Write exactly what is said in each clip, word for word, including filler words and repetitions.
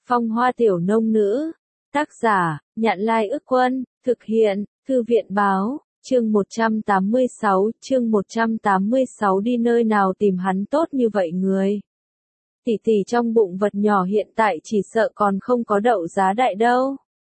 Phong Hoa Tiểu Nông Nữ. Tác giả, Nhạn Lai Ức Quân, thực hiện, Thư viện Báo, chương một trăm tám mươi sáu, chương một trăm tám mươi sáu đi nơi nào tìm hắn tốt như vậy người. Tỷ tỷ trong bụng vật nhỏ hiện tại chỉ sợ còn không có đậu giá đại đâu.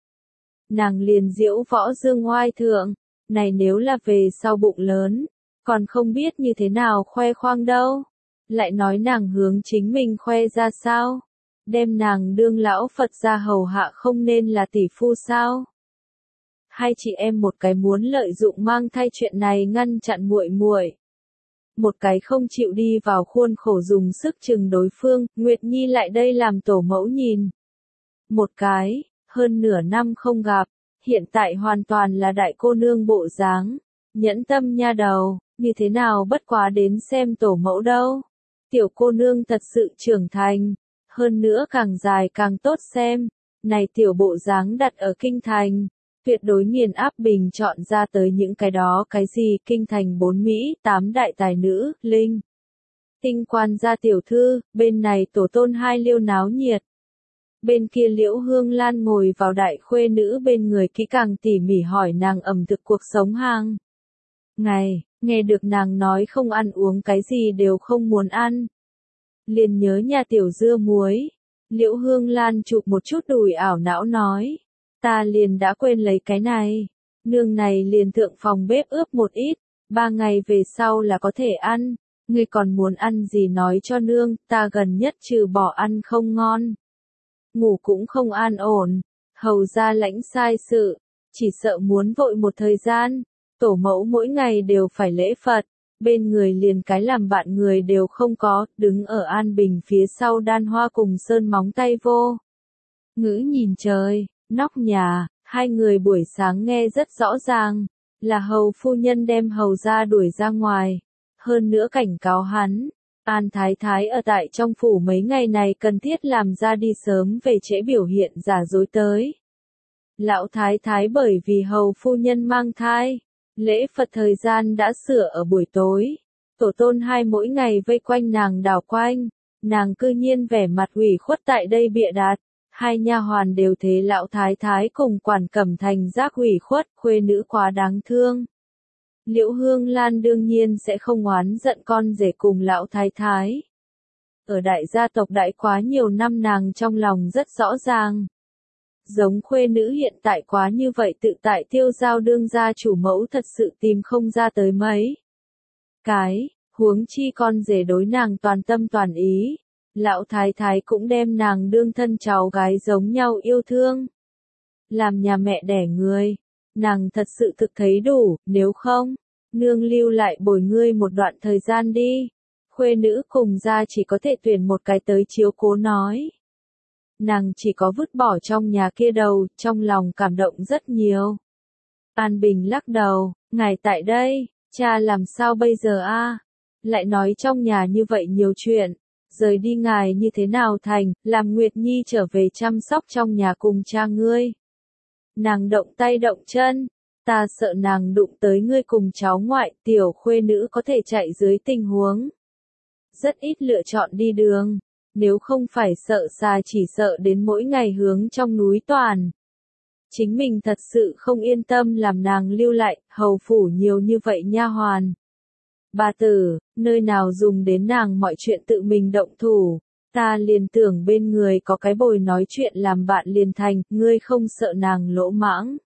Nàng liền diễu võ dương oai thượng, này nếu là về sau bụng lớn, còn không biết như thế nào khoe khoang đâu. Lại nói nàng hướng chính mình khoe ra sao? Đem nàng đương lão Phật ra hầu hạ không nên là tỷ phu sao? Hai chị em một cái muốn lợi dụng mang thai chuyện này ngăn chặn muội muội, một cái không chịu đi vào khuôn khổ dùng sức chừng đối phương, Nguyệt Nhi lại đây làm tổ mẫu nhìn. Một cái, hơn nửa năm không gặp, hiện tại hoàn toàn là đại cô nương bộ dáng, nhẫn tâm nha đầu, như thế nào bất quá đến xem tổ mẫu đâu. Tiểu cô nương thật sự trưởng thành, hơn nữa càng dài càng tốt xem, này tiểu bộ dáng đặt ở kinh thành, tuyệt đối nghiền áp bình chọn ra tới những cái đó cái gì kinh thành bốn Mỹ, tám đại tài nữ, linh. Tinh quan gia tiểu thư, bên này tổ tôn hai liêu náo nhiệt. Bên kia Liễu Hương Lan ngồi vào đại khuê nữ bên người kỹ càng tỉ mỉ hỏi nàng ẩm thực cuộc sống hàng ngày, nghe được nàng nói không ăn uống cái gì đều không muốn ăn. Liền nhớ nhà tiểu dưa muối. Liễu Hương Lan chụp một chút đùi ảo não nói. Ta liền đã quên lấy cái này. Nương này liền thượng phòng bếp ướp một ít. Ba ngày về sau là có thể ăn. Ngươi còn muốn ăn gì nói cho nương. Ta gần nhất trừ bỏ ăn không ngon. Ngủ cũng không an ổn. Hầu ra lãnh sai sự. Chỉ sợ muốn vội một thời gian. Tổ mẫu mỗi ngày đều phải lễ Phật. Bên người liền cái làm bạn người đều không có, đứng ở An Bình phía sau đan hoa cùng sơn móng tay vô. Ngữ nhìn trời, nóc nhà, hai người buổi sáng nghe rất rõ ràng, là hầu phu nhân đem hầu ra đuổi ra ngoài. Hơn nữa cảnh cáo hắn, An Thái Thái ở tại trong phủ mấy ngày này cần thiết làm ra đi sớm về trễ biểu hiện giả dối tới. Lão Thái Thái bởi vì hầu phu nhân mang thai. Lễ Phật thời gian đã sửa ở buổi tối, tổ tôn hai mỗi ngày vây quanh nàng đảo quanh, nàng cư nhiên vẻ mặt ủy khuất tại đây bịa đặt, hai nha hoàn đều thế lão thái thái cùng quản cẩm thành giác ủy khuất, khuê nữ quá đáng thương. Liễu Hương Lan đương nhiên sẽ không oán giận con rể cùng lão thái thái. Ở đại gia tộc đại quá nhiều năm nàng trong lòng rất rõ ràng. Giống khuê nữ hiện tại quá như vậy tự tại tiêu giao đương gia chủ mẫu thật sự tìm không ra tới mấy. Cái, huống chi con rể đối nàng toàn tâm toàn ý, lão thái thái cũng đem nàng đương thân cháu gái giống nhau yêu thương. Làm nhà mẹ đẻ người, nàng thật sự thực thấy đủ, nếu không, nương lưu lại bồi ngươi một đoạn thời gian đi. Khuê nữ cùng gia chỉ có thể tuyển một cái tới chiếu cố nói. Nàng chỉ có vứt bỏ trong nhà kia đầu, trong lòng cảm động rất nhiều. An Bình lắc đầu, ngài tại đây, cha làm sao bây giờ a? Lại nói trong nhà như vậy nhiều chuyện, rời đi ngài như thế nào thành, làm Nguyệt Nhi trở về chăm sóc trong nhà cùng cha ngươi. Nàng động tay động chân, ta sợ nàng đụng tới ngươi cùng cháu ngoại, tiểu khuê nữ có thể chạy dưới tình huống. Rất ít lựa chọn đi đường. Nếu không phải sợ xa chỉ sợ đến mỗi ngày hướng trong núi toàn. Chính mình thật sự không yên tâm làm nàng lưu lại, hầu phủ nhiều như vậy nha hoàn. Bà tử, nơi nào dùng đến nàng mọi chuyện tự mình động thủ, ta liền tưởng bên người có cái bồi nói chuyện làm bạn liền thành, ngươi không sợ nàng lỗ mãng.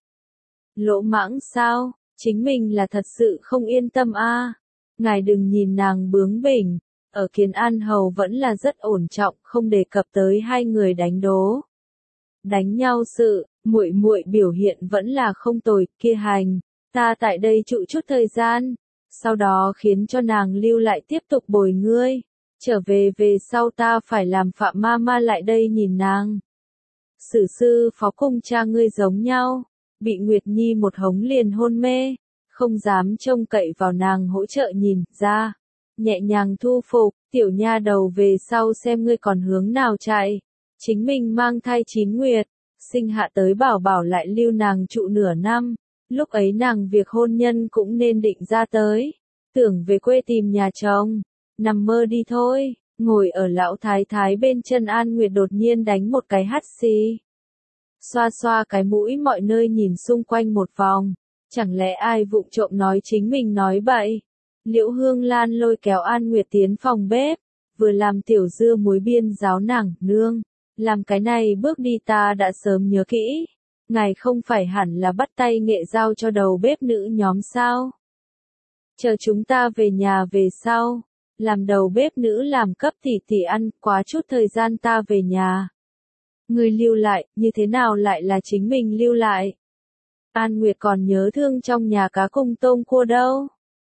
Lỗ mãng sao, chính mình là thật sự không yên tâm a. Ngài đừng nhìn nàng bướng bỉnh. Ở Kiến An Hầu vẫn là rất ổn trọng, không đề cập tới hai người đánh đố. Đánh nhau sự, muội muội biểu hiện vẫn là không tồi, kia hành, ta tại đây trụ chút thời gian, sau đó khiến cho nàng lưu lại tiếp tục bồi ngươi, trở về về sau ta phải làm Phạm ma ma lại đây nhìn nàng. Sử sư phó cùng cha ngươi giống nhau, bị Nguyệt Nhi một hống liền hôn mê, không dám trông cậy vào nàng hỗ trợ nhìn ra. Nhẹ nhàng thu phục, tiểu nha đầu về sau xem ngươi còn hướng nào chạy. Chính mình mang thai chín nguyệt, sinh hạ tới bảo bảo lại lưu nàng trụ nửa năm. Lúc ấy nàng việc hôn nhân cũng nên định ra tới. Tưởng về quê tìm nhà chồng. Nằm mơ đi thôi, ngồi ở lão thái thái bên chân An Nguyệt đột nhiên đánh một cái hắt xì. Xoa xoa cái mũi mọi nơi nhìn xung quanh một vòng, chẳng lẽ ai vụng trộm nói chính mình nói bậy. Liễu Hương Lan lôi kéo An Nguyệt tiến phòng bếp, vừa làm tiểu dưa muối biên giáo nàng, nương, làm cái này bước đi ta đã sớm nhớ kỹ. Ngài không phải hẳn là bắt tay nghệ giao cho đầu bếp nữ nhóm sao? Chờ chúng ta về nhà về sau, làm đầu bếp nữ làm cấp tỷ tỷ ăn, quá chút thời gian ta về nhà. Người lưu lại, như thế nào lại là chính mình lưu lại? An Nguyệt còn nhớ thương trong nhà cá cùng tôm cua đâu.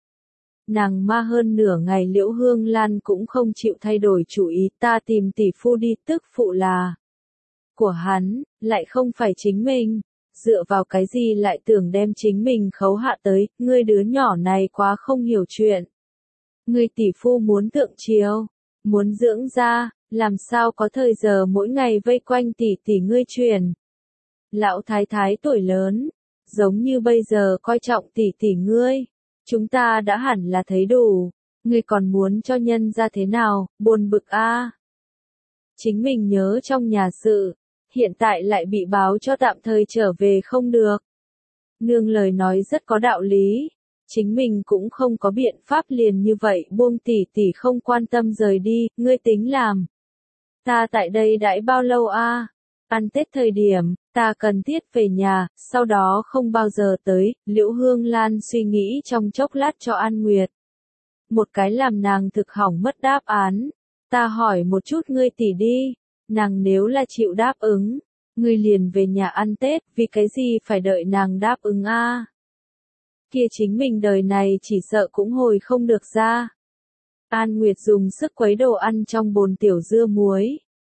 Nàng ma hơn nửa ngày Liễu Hương Lan cũng không chịu thay đổi chủ ý, ta tìm tỷ phu đi, tức phụ là của hắn, lại không phải chính mình. Dựa vào cái gì lại tưởng đem chính mình khấu hạ tới, ngươi đứa nhỏ này quá không hiểu chuyện. Ngươi tỷ phu muốn tượng chiều, muốn dưỡng ra, làm sao có thời giờ mỗi ngày vây quanh tỷ tỷ ngươi truyền. Lão thái thái tuổi lớn, giống như bây giờ coi trọng tỷ tỷ ngươi, chúng ta đã hẳn là thấy đủ, ngươi còn muốn cho nhân ra thế nào, buồn bực a. À. Chính mình nhớ trong nhà sự, hiện tại lại bị báo cho tạm thời trở về không được. Nương lời nói rất có đạo lý, chính mình cũng không có biện pháp liền như vậy buông tỷ tỷ không quan tâm rời đi, ngươi tính làm. Ta tại đây đãi bao lâu a? À? Ăn Tết thời điểm, ta cần thiết về nhà, sau đó không bao giờ tới, Liễu Hương Lan suy nghĩ trong chốc lát cho An Nguyệt. Một cái làm nàng thực hỏng mất đáp án, ta hỏi một chút ngươi tỷ đi, nàng nếu là chịu đáp ứng, ngươi liền về nhà ăn Tết, vì cái gì phải đợi nàng đáp ứng a? À? Kia chính mình đời này chỉ sợ cũng hồi không được ra. An Nguyệt dùng sức quấy đồ ăn trong bồn tiểu dưa muối,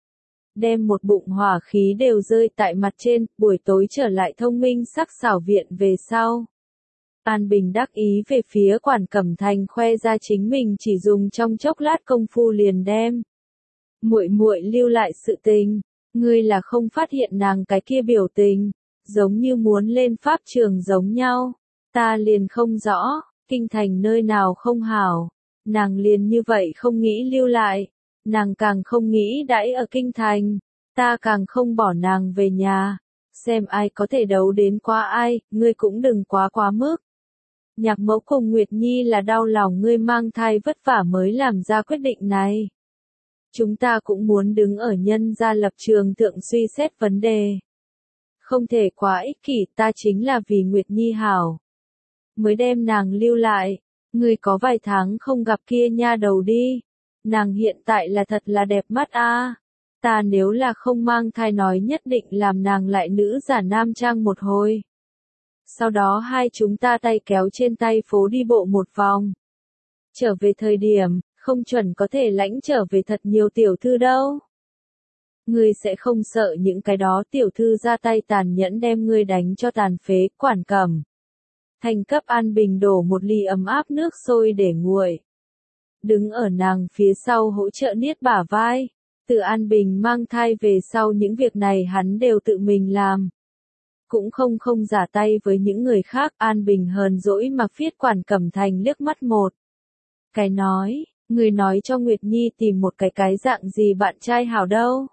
đem một bụng hỏa khí đều rơi tại mặt trên, buổi tối trở lại thông minh sắc xảo viện về sau. An Bình đắc ý về phía Quản Cẩm Thành khoe ra chính mình chỉ dùng trong chốc lát công phu liền đem. Muội muội lưu lại sự tình, ngươi là không phát hiện nàng cái kia biểu tình, giống như muốn lên pháp trường giống nhau, ta liền không rõ, kinh thành nơi nào không hảo, nàng liền như vậy không nghĩ lưu lại. Nàng càng không nghĩ đãi ở kinh thành, ta càng không bỏ nàng về nhà, xem ai có thể đấu đến qua ai, ngươi cũng đừng quá quá mức. Nhạc Mẫu cùng Nguyệt Nhi là đau lòng ngươi mang thai vất vả mới làm ra quyết định này. Chúng ta cũng muốn đứng ở nhân gia lập trường thượng suy xét vấn đề. Không thể quá ích kỷ, ta chính là vì Nguyệt Nhi hảo. Mới đem nàng lưu lại, ngươi có vài tháng không gặp kia nha đầu đi. Nàng hiện tại là thật là đẹp mắt a. À. Ta nếu là không mang thai nói nhất định làm nàng lại nữ giả nam trang một hồi. Sau đó hai chúng ta tay kéo trên tay phố đi bộ một vòng. Trở về thời điểm, không chuẩn có thể lãnh trở về thật nhiều tiểu thư đâu. Ngươi sẽ không sợ những cái đó tiểu thư ra tay tàn nhẫn đem ngươi đánh cho tàn phế, Quản Cẩm Thành cấp An Bình đổ một ly ấm áp nước sôi để nguội. Đứng ở nàng phía sau hỗ trợ niết bả vai. Từ An Bình mang thai về sau những việc này hắn đều tự mình làm. Cũng không không giả tay với những người khác. An Bình hờn dỗi mà phiết Quản Cẩm Thành liếc mắt một cái nói, người nói cho Nguyệt Nhi tìm một cái cái dạng gì bạn trai hảo đâu.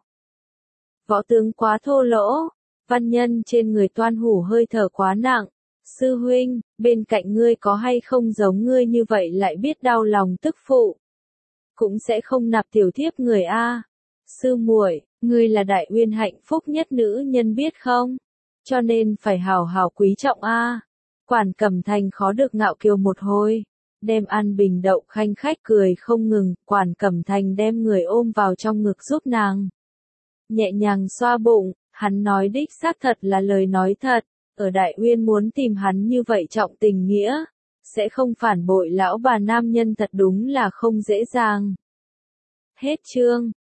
Võ tướng quá thô lỗ, văn nhân trên người toan hủ hơi thở quá nặng. Sư huynh, bên cạnh ngươi có hay không giống ngươi như vậy lại biết đau lòng tức phụ. Cũng sẽ không nạp tiểu thiếp người a. Sư muội, ngươi là đại uyên hạnh phúc nhất nữ nhân biết không? Cho nên phải hào hào quý trọng a. Quản Cẩm Thành khó được ngạo kiều một hồi, đem An Bình đậu khanh khách cười không ngừng, Quản Cẩm Thành đem người ôm vào trong ngực giúp nàng. Nhẹ nhàng xoa bụng, hắn nói đích xác thật là lời nói thật. Ở Đại Uyên muốn tìm hắn như vậy trọng tình nghĩa, sẽ không phản bội lão bà nam nhân thật đúng là không dễ dàng. Hết chương.